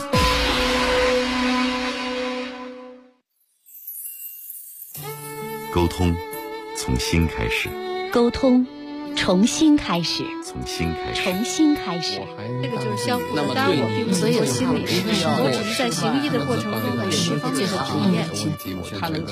沟通从心开始， 沟通重新开始， 从心开始， 重新开始。 这个就是相互的，当然我并不是说心理实验，我只是在行医的过程中会释放这个体验。他能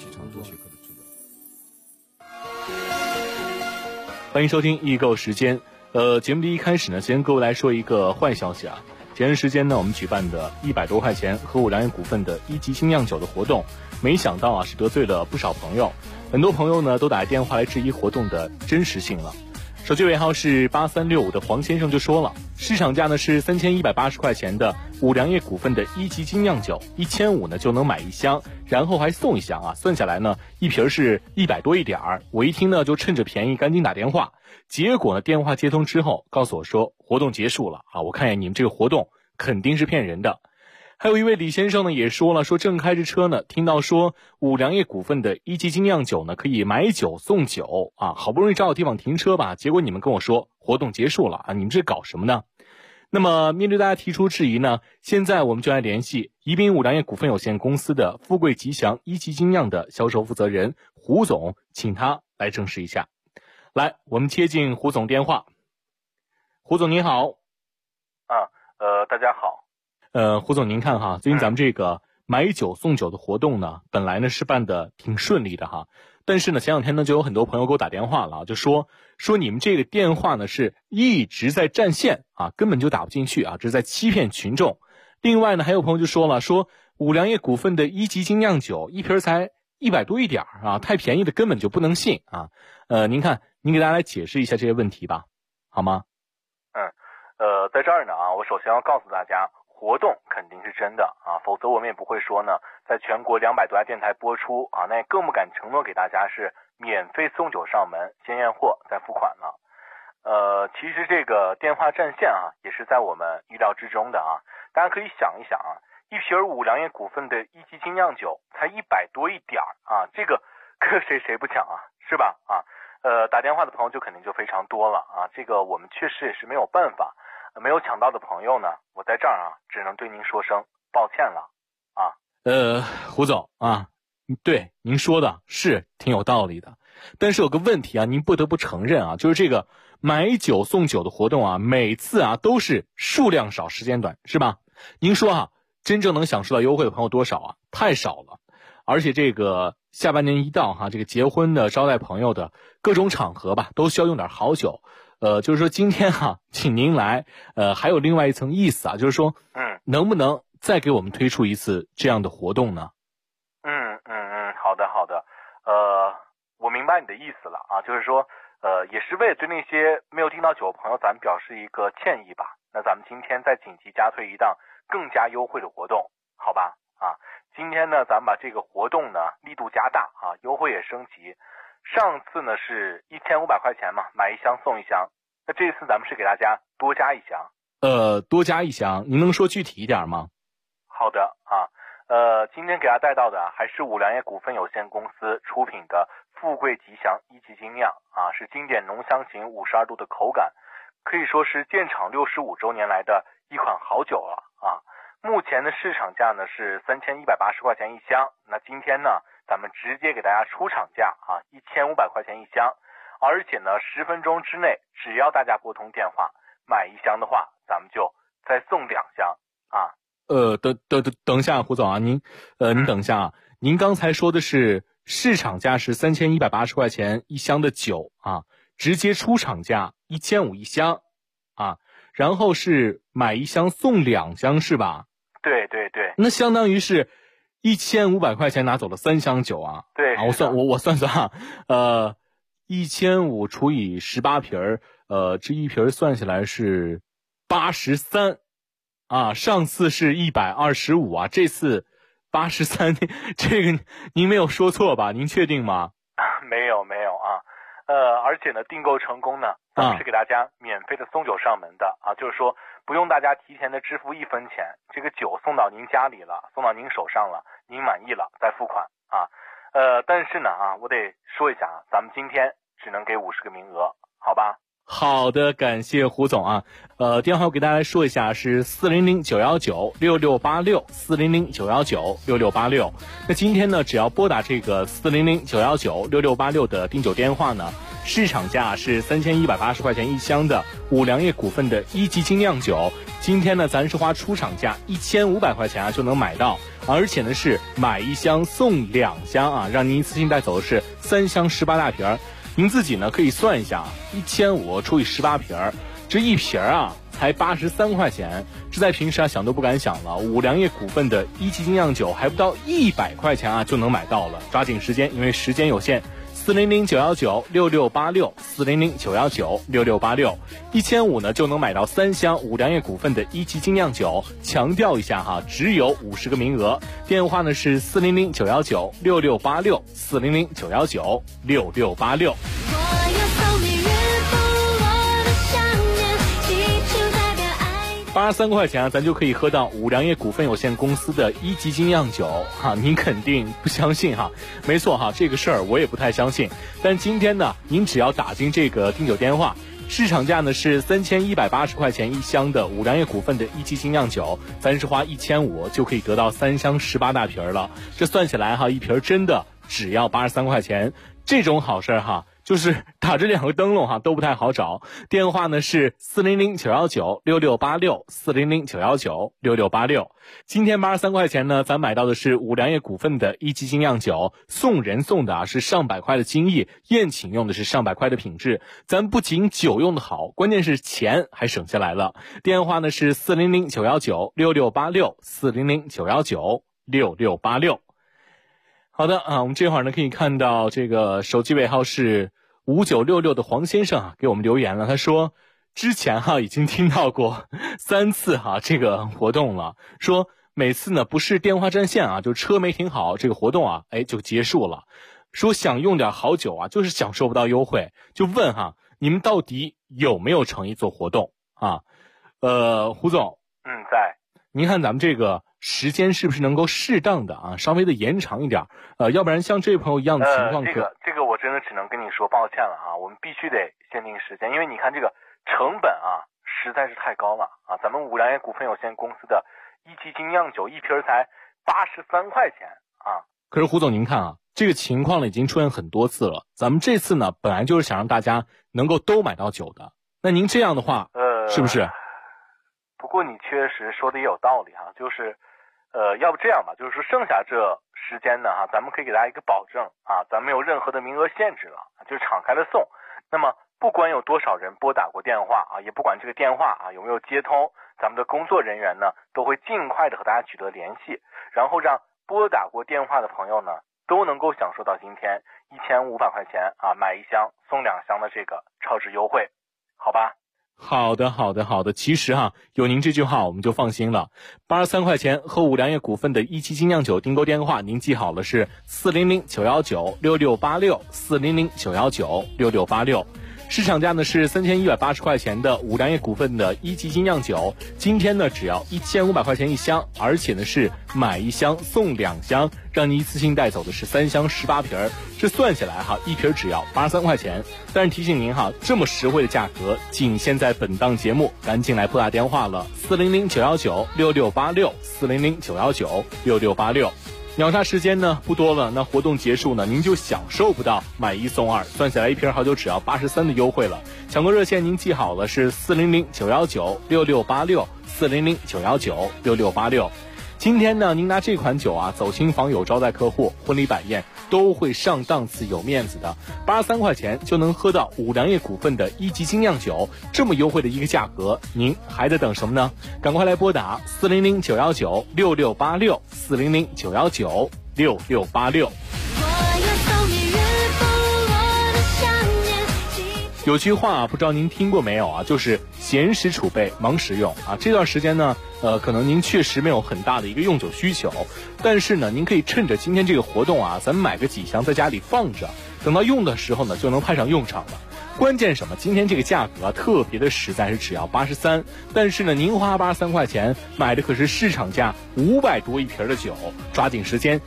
欢迎收听易购时间。节目的一开始呢，先各位来说一个坏消息啊。前段时间呢，我们举办的100多块钱和五粮液股份的一级精酿酒的活动，没想到啊是得罪了不少朋友，很多朋友呢都打电话来质疑活动的真实性了。手机尾号是8365的黄先生就说了，市场价呢是3180块钱的五粮液股份的一级精酿酒，1500呢就能买1箱，然后还送1箱啊，算下来呢一瓶是100多一点儿。我一听呢就趁着便宜赶紧打电话，结果呢电话接通之后告诉我说活动结束了啊，我看见你们这个活动肯定是骗人的。还有一位李先生呢也说了，说正开着车呢，听到说五粮液股份的一级精酿酒呢可以买酒送酒啊，好不容易找到地方停车吧，结果你们跟我说活动结束了啊，你们这搞什么呢？那么面对大家提出质疑呢，现在我们就来联系宜宾五粮液股份有限公司的富贵吉祥一级精酿的销售负责人胡总，请他来证实一下。来，我们接进胡总电话。胡总您好。 大家好。 胡总您看哈，最近咱们这个买酒送酒的活动呢，本来呢是办的挺顺利的哈，但是呢前两天呢就有很多朋友给我打电话了，就说你们这个电话呢是一直在占线啊，根本就打不进去啊，这是在欺骗群众。另外呢还有朋友就说了，说五粮液股份的一级精酿酒一瓶才100多一点啊，太便宜的根本就不能信啊。您看您给大家来解释一下这些问题吧，好吗？ 在这儿呢啊，我首先要告诉大家，活动肯定是真的啊，否则我们也不会说呢，在全国200多家电台播出啊，那也更不敢承诺给大家是免费送酒上门，先验货再付款了。其实这个电话占线啊，也是在我们意料之中的啊。大家可以想一想啊，一瓶五粮液股份的一级精酿酒才100多一点啊，这个谁不抢啊，是吧？啊，打电话的朋友就肯定就非常多了啊，这个我们确实也是没有办法。没有抢到的朋友呢，我在这儿啊，只能对您说声抱歉了啊。 胡总啊，对您说的是挺有道理的，但是有个问题啊，您不得不承认啊，就是这个买酒送酒的活动啊，每次啊都是数量少时间短，是吧？您说啊，真正能享受到优惠的朋友多少啊？太少了。而且这个下半年一到哈，这个结婚的、招待朋友的各种场合吧，都需要用点好酒。就是说今天哈，请您来，还有另外一层意思啊，就是说，能不能再给我们推出一次这样的活动呢？ 好的，我明白你的意思了啊，就是说，也是为了对那些没有订到酒的朋友，咱们表示一个歉意吧。那咱们今天再紧急加推一档更加优惠的活动，好吧？啊，今天呢，咱们把这个活动呢力度加大啊，优惠也升级。上次呢是1500块钱嘛，买1箱送1箱。那这次咱们是给大家多加1箱。 多加1箱，您能说具体一点吗？ 好的啊，今天给大家带到的还是五粮液股份有限公司出品的富贵吉祥一级精酿啊，是经典浓香型52度的口感，可以说是建厂65周年来的一款好酒了啊。目前的市场价呢是3180块钱1箱，那今天呢咱们直接给大家出厂价啊，1500块钱1箱，而且呢10分钟之内，只要大家拨通电话买1箱的话，咱们就再送2箱啊。 等一下，胡总啊，您等一下啊，您刚才说的是市场价是3180块钱1箱的酒啊，直接出厂价1500 1箱啊，然后是买1箱送2箱是吧？ 对， 那相当于是1500块钱拿走了3箱酒啊。 对啊，我算算啊，1500除以18瓶这一瓶算下来是83 啊，上次是125啊，这次83，这个您没有说错吧？您确定吗？ 没有啊，而且呢，订购成功呢，咱们是给大家免费的送酒上门的啊，就是说不用大家提前的支付1分钱，这个酒送到您家里了，送到您手上了，您满意了再付款啊。但是呢啊，我得说一下啊，咱们今天只能给50个名额，好吧？ 好的，感谢胡总啊。电话我给大家说一下是400-919-6686，400-919-6686。那今天呢，只要拨打这个400-919-6686的订酒电话呢，市场价是3180块钱一箱的五粮液股份的1级精酿酒，今天呢咱是花出厂价1500块钱啊就能买到，而且呢是买1箱送2箱啊，让您一次性带走的是3箱18大瓶儿。您自己呢可以算一下，1500除以18瓶儿，这一瓶儿啊才83块钱，这在平时啊想都不敢想了。五粮液股份的1级精酿酒还不到100块钱啊就能买到了，抓紧时间，因为时间有限。400-919-6686，400-919-6686，1500呢就能买到3箱五粮液股份的1级精酿酒。强调一下哈，只有50个名额。电话呢是400-919-6686，400-919-6686。83块钱啊，咱就可以喝到五粮液股份有限公司的1级精酿酒哈，您肯定不相信哈？没错哈，这个事儿我也不太相信。但今天呢，您只要打进这个订酒电话，市场价呢是3180块钱一箱的五粮液股份的1级精酿酒，咱是花1500就可以得到3箱18大瓶了。这算起来哈，一瓶真的只要83块钱，这种好事哈。就是打这2个灯笼哈都不太好找，电话呢是400-919-6686，400-919-6686。今天83块钱呢，咱买到的是五粮液股份的1级精酿酒，送人送的是上百块的精益，宴请用的是上百块的品质，咱不仅酒用的好，关键是钱还省下来了。电话呢是400-919-6686，400-919-6686。好的啊，我们这会儿呢可以看到这个手机尾号是5966的黄先生啊给我们留言了，他说之前哈已经听到过3次哈这个活动了，说每次呢不是电话占线啊，就车没停好，这个活动啊就结束了，说想用点好酒啊，就是享受不到优惠，就问哈你们到底有没有诚意做活动啊？胡总， 在。 您看咱们这个时间是不是能够适当的啊，稍微的延长一点？要不然像这位朋友一样的情况， 这个我真的只能跟你说抱歉了啊，我们必须得限定时间，因为你看这个成本啊实在是太高了啊，咱们五粮液股份有限公司的1级精酿酒一瓶才83块钱啊。 可是胡总您看啊，这个情况呢已经出现很多次了，咱们这次呢本来就是想让大家能够都买到酒的，那您这样的话是不是？ 不过你确实说的也有道理哈，就是要不这样吧，就是说剩下这时间呢哈，咱们可以给大家一个保证啊，咱没有任何的名额限制了，就是敞开了送。那么不管有多少人拨打过电话啊，也不管这个电话啊有没有接通，咱们的工作人员呢都会尽快的和大家取得联系，然后让拨打过电话的朋友呢都能够享受到今天1500块钱啊买1箱送2箱的这个超值优惠，好吧？ 好的，其实哈，有您这句话我们就放心了。83块钱和五粮液股份的1级精酿酒订购电话，您记好了是400-919-6686，400-919-6686。市场价呢是3180块钱的五粮液股份的1级精酿酒，今天呢只要1500块钱一箱，而且呢是买1箱送2箱，让你一次性带走的是3箱18瓶儿，这算起来哈，一瓶只要83块钱。但是提醒您哈，这么实惠的价格仅限在本档节目，赶紧来拨打电话了，400-919-6686，400-919-6686。秒杀时间呢不多了，那活动结束呢，您就享受不到买1送2，算起来一瓶好酒只要83的优惠了。抢购热线您记好了是400-919-6686，400-919-6686。今天呢，您拿这款酒啊走亲访友、招待客户、婚礼摆宴都会上档次、有面子的。83块钱就能喝到五粮液股份的1级精酿酒，这么优惠的一个价格，您还在等什么呢？赶快来拨打400-919-6686，400-919-6686。 有句话不知道您听过没有啊，就是闲时储备，忙时用啊。这段时间呢，可能您确实没有很大的一个用酒需求，但是呢，您可以趁着今天这个活动啊，咱们买个几箱在家里放着，等到用的时候呢，就能派上用场了。关键什么？今天这个价格特别的实在，是只要83，但是呢，您花83块钱买的可是市场价500多一瓶的酒，抓紧时间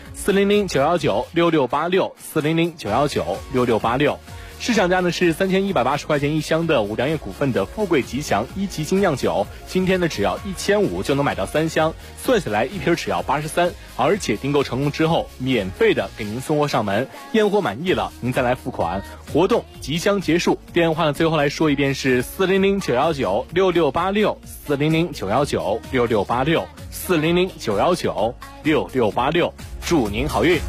，400-919-6686，400-919-6686。市场价呢是3180块钱一箱的五粮液股份的富贵吉祥1级精酿酒，今天呢只要1500就能买到3箱，算下来一瓶只要83，而且订购成功之后免费的给您送货上门，验货满意了您再来付款，活动即将结束。电话呢最后来说一遍是400-919-6686，400-919-6686，400-919-6686，祝您好运。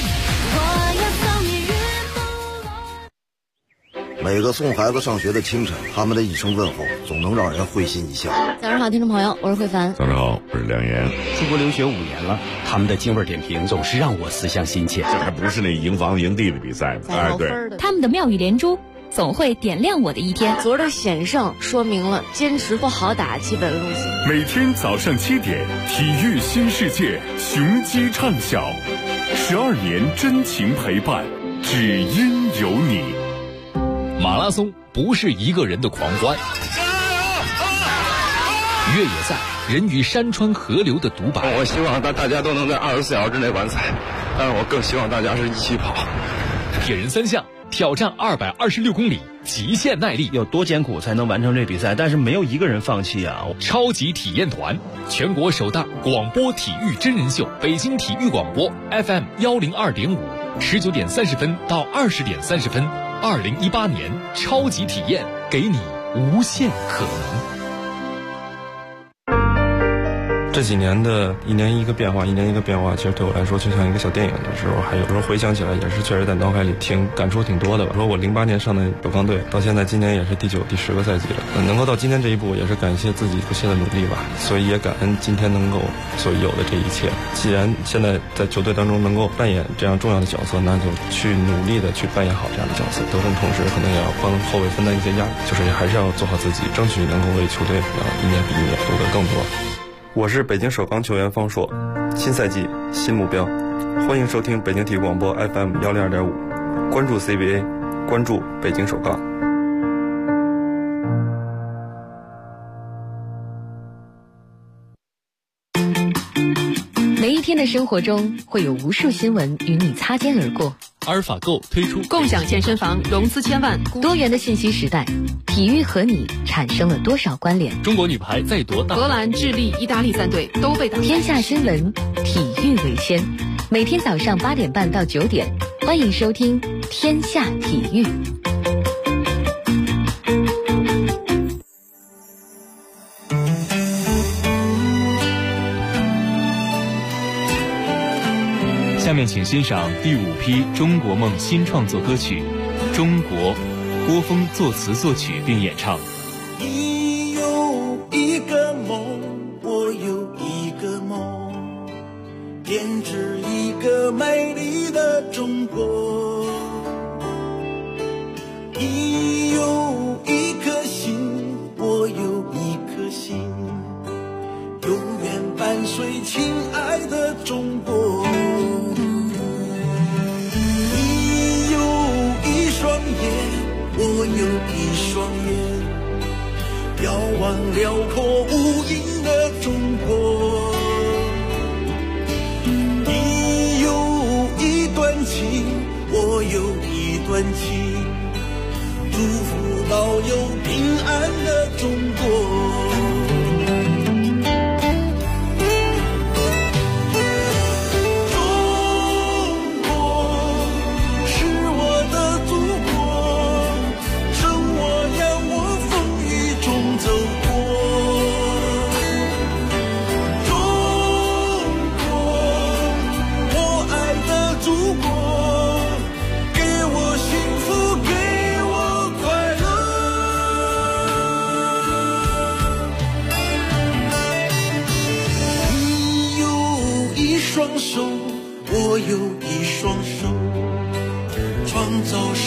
每个送孩子上学的清晨，他们的一声问候总能让人会心一笑。 早上好，听众朋友，我是慧凡。 早上好，我是梁岩。 出国留学5年了，他们的京味点评总是让我思乡心切。 这还不是那赢房赢地的比赛呢，哎，对， 他们的妙语连珠总会点亮我的一天。 昨儿的险胜说明了坚持不好打基本路线。 每天早上7点，体育新世界，雄鸡唱晓，12年真情陪伴，只因有你。 马拉松不是一个人的狂欢，越野赛人与山川河流的独白。 我希望大家都能在24小时之内完赛，但是我更希望大家是一起跑。 铁人3项挑战226公里，极限耐力， 有多艰苦才能完成这比赛？但是没有一个人放弃啊！ 超级体验团，全国首档广播体育真人秀，北京体育广播 FM 102.5，19点30分到20点30分。2018年超级体验，给你无限可能。 这几年的一年一个变化，其实对我来说就像一个小电影的时候，还有时候回想起来也是确实在脑海里感触挺多的吧。说我08年上的北方队，到现在今年也是第9、第10个赛季了，能够到今天这一步，也是感谢自己不懈的努力吧。所以也感恩今天能够所有的这一切。既然现在在球队当中能够扮演这样重要的角色，那就去努力的去扮演好这样的角色。得分同时可能也要帮后卫分担一些压力，就是还是要做好自己，争取能够为球队一年比一年夺得更多。我是北京首钢球员方硕，新赛季新目标，欢迎收听北京体育广播 FM 102.5，关注 CBA， 关注北京首钢。 每一天的生活中会有无数新闻与你擦肩而过。 阿尔法购推出共享健身房融资1000万，多元的信息时代，体育和你产生了多少关联？ 中国女排再夺大， 荷兰、智利、意大利3队都被打。天下新闻，体育为先。每天早上8点半到9点，欢迎收听天下体育。 下面请欣赏第5批中国梦新创作歌曲《中国》，郭峰作词作曲并演唱。 你有一个梦，我有一个梦，编织一个美丽的中国。你有一颗心，我有一颗心，永远伴随亲爱的中国。我有一双眼，遥望辽阔无垠的中国。你有一段情，我有一段情，祝福老有平安的中国。双手，我有一双手，创造